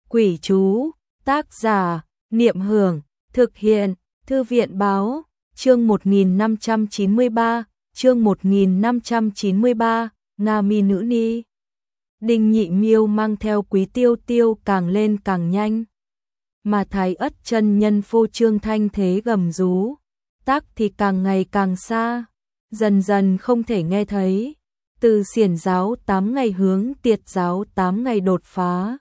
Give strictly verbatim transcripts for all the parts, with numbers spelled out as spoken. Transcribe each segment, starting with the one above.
Quỷ chú, tác giả, Niệm Hưởng, thực hiện, Thư viện báo, chương một nghìn năm trăm chín mươi ba, chương một nghìn năm trăm chín mươi ba, Nga Mi Nữ Ni. Đinh Nhị Miêu mang theo Quý Tiêu Tiêu càng lên càng nhanh. Mà Thái Ất chân nhân phô trương thanh thế gầm rú, tác thì càng ngày càng xa, dần dần không thể nghe thấy. Từ xiển giáo tám ngày hướng tiệt giáo tám ngày đột phá.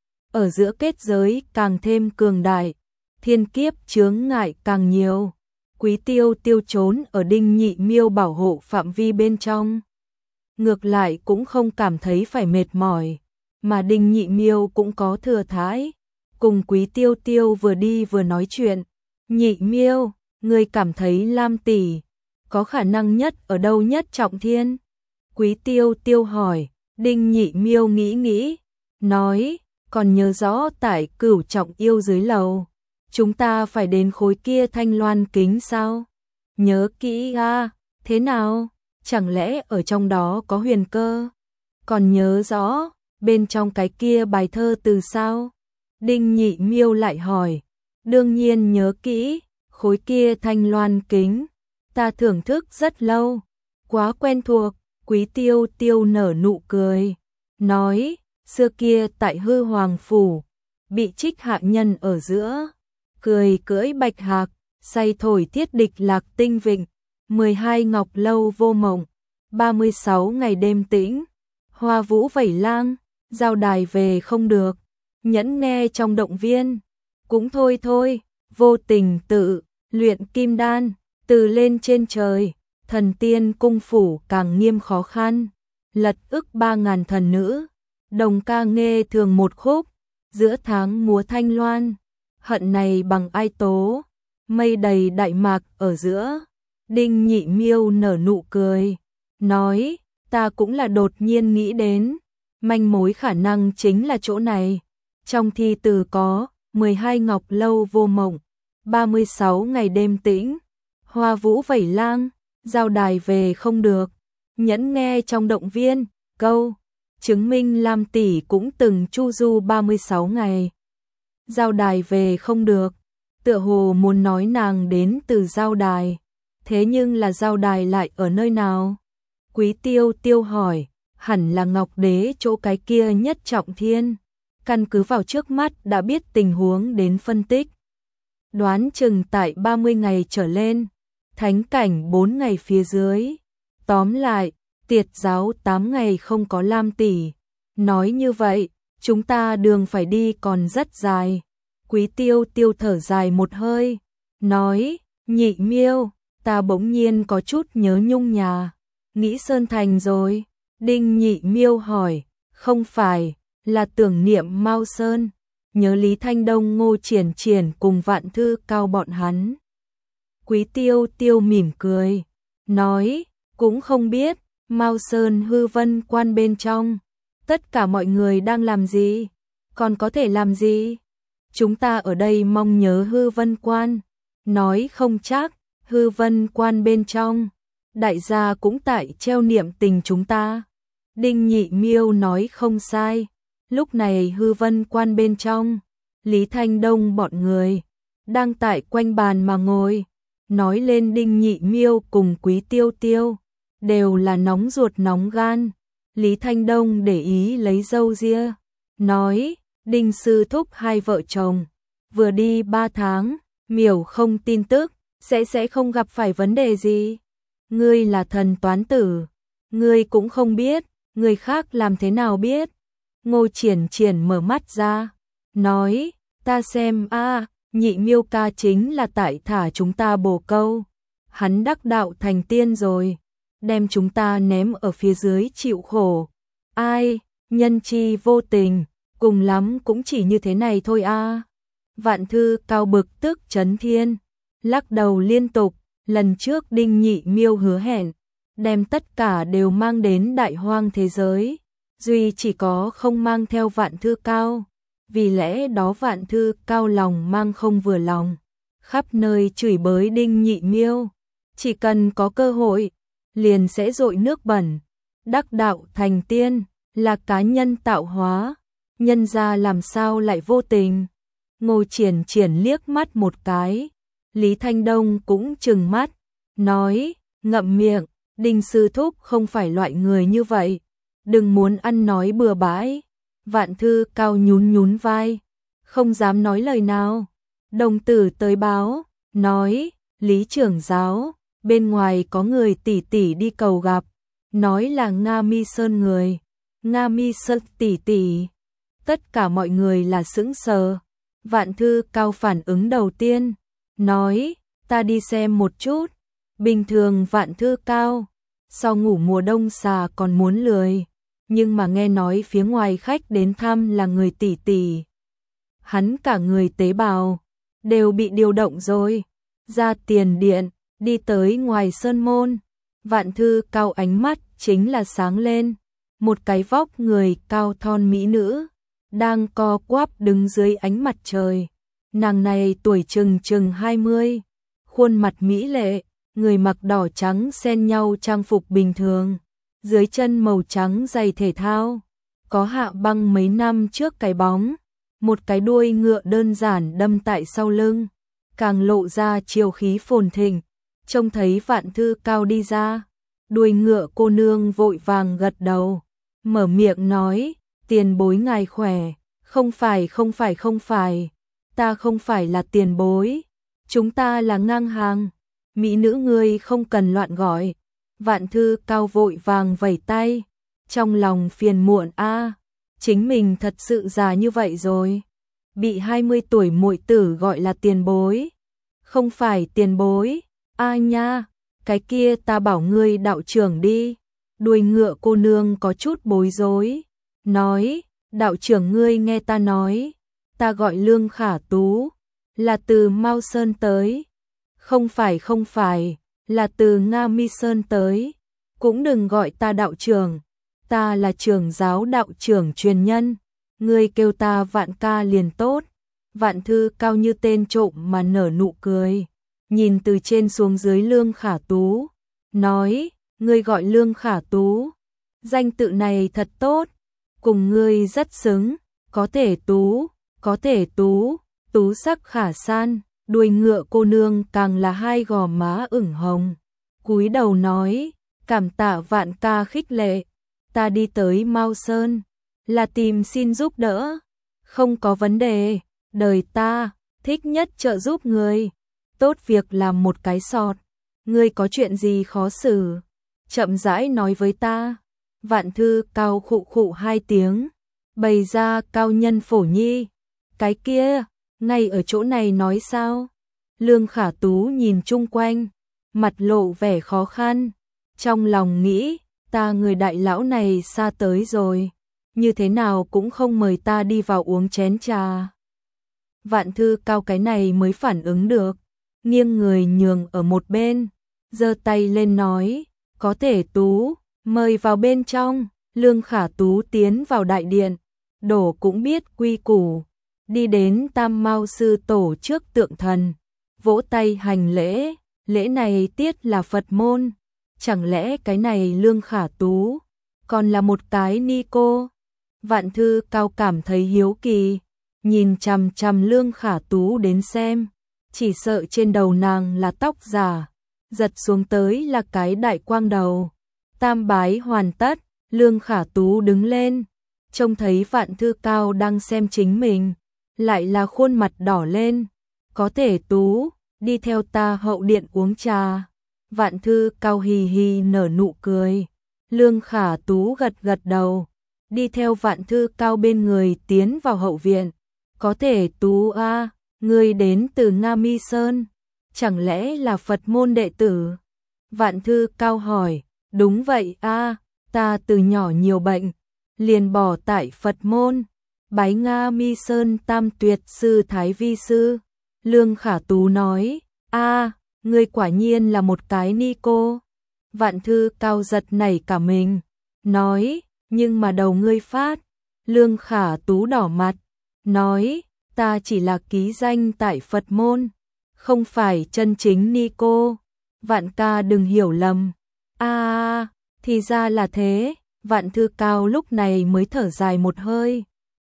Ở giữa kết giới càng thêm cường đại, thiên kiếp chướng ngại càng nhiều. Quý Tiêu Tiêu trốn ở Đinh Nhị Miêu bảo hộ phạm vi bên trong. Ngược lại cũng không cảm thấy phải mệt mỏi, mà Đinh Nhị Miêu cũng có thừa thãi. Cùng Quý Tiêu Tiêu vừa đi vừa nói chuyện. Nhị Miêu, ngươi cảm thấy Lam tỷ có khả năng nhất ở đâu nhất trọng thiên? Quý Tiêu Tiêu hỏi. Đinh Nhị Miêu nghĩ nghĩ, nói, còn nhớ rõ tại Cửu Trọng Yêu dưới lầu, chúng ta phải đến khối kia thanh loan kính sao? Nhớ kỹ à, thế nào? Chẳng lẽ ở trong đó có huyền cơ? Còn nhớ rõ, bên trong cái kia bài thơ từ sao? Đinh Nhị Miêu lại hỏi. Đương nhiên nhớ kỹ, khối kia thanh loan kính, ta thưởng thức rất lâu, quá quen thuộc. Quý Tiêu Tiêu nở nụ cười, nói, xưa kia tại Hư Hoàng Phủ, bị Trích hạ nhân ở giữa, cười cưỡi bạch hạc, say thổi thiết địch lạc tinh vịnh, mười hai ngọc lâu vô mộng, ba mươi sáu ngày đêm tĩnh, hoa vũ vẩy lang, giao đài về không được, nhẫn nghe trong động viên, cũng thôi thôi, vô tình tự, luyện kim đan, từ lên trên trời. Thần tiên cung phủ càng nghiêm khó khăn, lật ức ba ngàn thần nữ, đồng ca nghe thường một khúc, giữa tháng múa thanh loan, hận này bằng ai tố, mây đầy đại mạc ở giữa. Đinh Nhị Miêu nở nụ cười, nói, ta cũng là đột nhiên nghĩ đến, manh mối khả năng chính là chỗ này. Trong thi từ có, mười hai ngọc lâu vô mộng, ba mươi sáu ngày đêm tĩnh, hoa vũ vẩy lang, giao đài về không được, nhẫn nghe trong động viên, câu, chứng minh Lam tỷ cũng từng chu du ba mươi sáu ngày. Giao đài về không được, tựa hồ muốn nói nàng đến từ giao đài, thế nhưng là giao đài lại ở nơi nào? Quý Tiêu Tiêu hỏi, hẳn là Ngọc Đế chỗ cái kia nhất trọng thiên, căn cứ vào trước mắt đã biết tình huống đến phân tích. Đoán chừng tại ba mươi ngày trở lên, thánh cảnh bốn ngày phía dưới. Tóm lại, tiệt giáo tám ngày không có Lam tỷ. Nói như vậy, chúng ta đường phải đi còn rất dài. Quý Tiêu Tiêu thở dài một hơi, nói, Nhị Miêu, ta bỗng nhiên có chút nhớ Nhung nhà. Nghĩ Sơn Thành rồi? Đinh Nhị Miêu hỏi, không phải, là tưởng niệm Mao Sơn. Nhớ Lý Thanh Đông Ngô Triển Triển cùng Vạn Thư Cao bọn hắn. Quý Tiêu Tiêu mỉm cười, nói, cũng không biết, Mao Sơn Hư Vân Quan bên trong, tất cả mọi người đang làm gì, còn có thể làm gì? Chúng ta ở đây mong nhớ Hư Vân Quan, nói không chắc, Hư Vân Quan bên trong, đại gia cũng tại treo niệm tình chúng ta. Đinh Nhị Miêu nói không sai, lúc này Hư Vân Quan bên trong, Lý Thanh Đông bọn người, đang tại quanh bàn mà ngồi. Nói lên Đinh Nhị Miêu cùng Quý Tiêu Tiêu, đều là nóng ruột nóng gan. Lý Thanh Đông để ý lấy râu ria, nói, Đinh sư thúc hai vợ chồng, vừa đi ba tháng, miểu không tin tức, sẽ sẽ không gặp phải vấn đề gì. Ngươi là thần toán tử, ngươi cũng không biết, người khác làm thế nào biết. Ngô Triển Triển mở mắt ra, nói, ta xem a Nhị Miêu ca chính là tại thả chúng ta bồ câu. Hắn đắc đạo thành tiên rồi, đem chúng ta ném ở phía dưới chịu khổ. Ai, nhân chi vô tình, cùng lắm cũng chỉ như thế này thôi a. Vạn Thư Cao bực tức chấn thiên, lắc đầu liên tục. Lần trước Đinh Nhị Miêu hứa hẹn, đem tất cả đều mang đến đại hoang thế giới, duy chỉ có không mang theo Vạn Thư Cao. Vì lẽ đó Vạn Thư Cao lòng mang không vừa lòng, khắp nơi chửi bới Đinh Nhị Miêu, chỉ cần có cơ hội, liền sẽ dội nước bẩn. Đắc đạo thành tiên, là cá nhân tạo hóa, nhân ra làm sao lại vô tình. Ngô Triển Triển liếc mắt một cái, Lý Thanh Đông cũng trừng mắt, nói, ngậm miệng, Đinh sư thúc không phải loại người như vậy, đừng muốn ăn nói bừa bãi. Vạn Thư Cao nhún nhún vai, không dám nói lời nào. Đồng tử tới báo, nói, Lý trưởng giáo, bên ngoài có người tỷ tỷ đi cầu gặp, nói là Nga Mi Sơn người. Nga Mi Sơn tỷ tỷ. Tất cả mọi người là sững sờ. Vạn Thư Cao phản ứng đầu tiên, nói, ta đi xem một chút. Bình thường Vạn Thư Cao, sau ngủ mùa đông xà còn muốn lười, nhưng mà nghe nói phía ngoài khách đến thăm là người tỷ tỷ. Hắn cả người tế bào đều bị điều động rồi, ra tiền điện, đi tới ngoài sơn môn. Vạn Thư Cao ánh mắt chính là sáng lên, một cái vóc người cao thon mỹ nữ đang co quắp đứng dưới ánh mặt trời. Nàng này tuổi chừng chừng hai mươi, khuôn mặt mỹ lệ, người mặc đỏ trắng xen nhau trang phục bình thường, dưới chân màu trắng giày thể thao, có hạ băng mấy năm trước cái bóng, một cái đuôi ngựa đơn giản đâm tại sau lưng, càng lộ ra chiều khí phồn thịnh. Trông thấy Vạn Thư Cao đi ra, đuôi ngựa cô nương vội vàng gật đầu, mở miệng nói, tiền bối ngài khỏe. Không phải không phải không phải, ta không phải là tiền bối, chúng ta là ngang hàng. Mỹ nữ ngươi không cần loạn gọi. Vạn Thư Cao vội vàng vẩy tay, trong lòng phiền muộn a, chính mình thật sự già như vậy rồi, bị hai mươi tuổi muội tử gọi là tiền bối. Không phải tiền bối, a nha, cái kia ta bảo ngươi đạo trưởng đi. Đuôi ngựa cô nương có chút bối rối, nói, đạo trưởng ngươi nghe ta nói, ta gọi Lương Khả Tú, là từ Mao Sơn tới. Không phải không phải, là từ Nga Mi Sơn tới. Cũng đừng gọi ta đạo trưởng, ta là trưởng giáo đạo trưởng truyền nhân, ngươi kêu ta Vạn ca liền tốt. Vạn Thư Cao như tên trộm mà nở nụ cười, nhìn từ trên xuống dưới Lương Khả Tú, nói, ngươi gọi Lương Khả Tú, danh tự này thật tốt, cùng ngươi rất xứng, có thể tú, có thể tú, tú sắc khả san. Đuôi ngựa cô nương càng là hai gò má ửng hồng, cúi đầu nói, cảm tạ Vạn ca khích lệ, ta đi tới Mao Sơn là tìm xin giúp đỡ, không có vấn đề, đời ta thích nhất trợ giúp người, tốt việc làm một cái sọt, ngươi có chuyện gì khó xử, chậm rãi nói với ta. Vạn Thư Cao khụ khụ hai tiếng, bày ra cao nhân phổ nhi, cái kia, ngay ở chỗ này nói sao? Lương Khả Tú nhìn chung quanh, mặt lộ vẻ khó khăn, trong lòng nghĩ, ta người đại lão này xa tới rồi, như thế nào cũng không mời ta đi vào uống chén trà. Vạn Thư Cao cái này mới phản ứng được, nghiêng người nhường ở một bên, giơ tay lên nói, có thể Tú, mời vào bên trong. Lương Khả Tú tiến vào đại điện, đổ cũng biết quy củ, đi đến Tam Mao sư tổ trước tượng thần, vỗ tay hành lễ, lễ này tiết là Phật môn, chẳng lẽ cái này Lương Khả Tú còn là một cái ni cô? Vạn Thư Cao cảm thấy hiếu kỳ, nhìn chằm chằm Lương Khả Tú đến xem, chỉ sợ trên đầu nàng là tóc giả, giật xuống tới là cái đại quang đầu. Tam bái hoàn tất, Lương Khả Tú đứng lên, trông thấy Vạn Thư Cao đang xem chính mình, lại là khuôn mặt đỏ lên, có thể Tú, đi theo ta hậu điện uống trà. Vạn Thư Cao hì hì nở nụ cười, Lương Khả Tú gật gật đầu, đi theo Vạn Thư Cao bên người tiến vào hậu viện. Có thể Tú a, ngươi đến từ Nga Mi Sơn, chẳng lẽ là Phật môn đệ tử? Vạn Thư Cao hỏi, đúng vậy a, ta từ nhỏ nhiều bệnh, liền bỏ tại Phật môn, bái Nga Mi Sơn Tam Tuyệt sư Thái Vi sư. Lương Khả Tú nói, a, ngươi quả nhiên là một cái ni cô. Vạn Thư Cao giật nảy cả mình, nói, nhưng mà đầu ngươi phát. Lương Khả Tú đỏ mặt, nói, ta chỉ là ký danh tại Phật môn, không phải chân chính ni cô. Vạn ca đừng hiểu lầm. A, thì ra là thế. Vạn Thư Cao lúc này mới thở dài một hơi,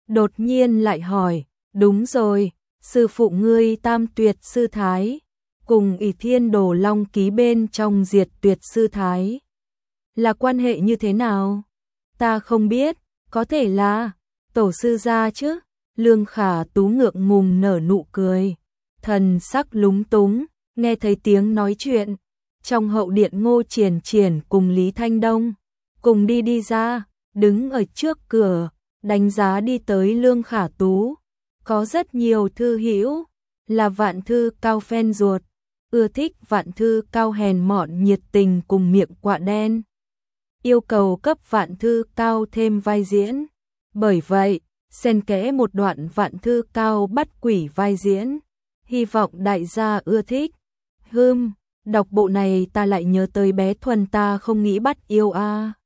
đột nhiên lại hỏi, đúng rồi, sư phụ ngươi Tam Tuyệt sư thái, cùng ỷ Thiên Đồ Long ký bên trong Diệt Tuyệt sư thái. Là quan hệ như thế nào? Ta không biết, có thể là tổ sư gia chứ? Lương Khả Tú ngượng ngùng nở nụ cười, thần sắc lúng túng, nghe thấy tiếng nói chuyện. Trong hậu điện Ngô Triển Triển cùng Lý Thanh Đông, cùng đi đi ra, đứng ở trước cửa, đánh giá đi tới Lương Khả Tú. Có rất nhiều thư hữu, là Vạn Thư Cao fan ruột, ưa thích Vạn Thư Cao hèn mọn nhiệt tình cùng miệng quạ đen. Yêu cầu cấp Vạn Thư Cao thêm vai diễn. Bởi vậy, xen kẽ một đoạn Vạn Thư Cao bắt quỷ vai diễn. Hy vọng đại gia ưa thích. Hừm, đọc bộ này ta lại nhớ tới bé Thuần ta không nghĩ bắt yêu a. À.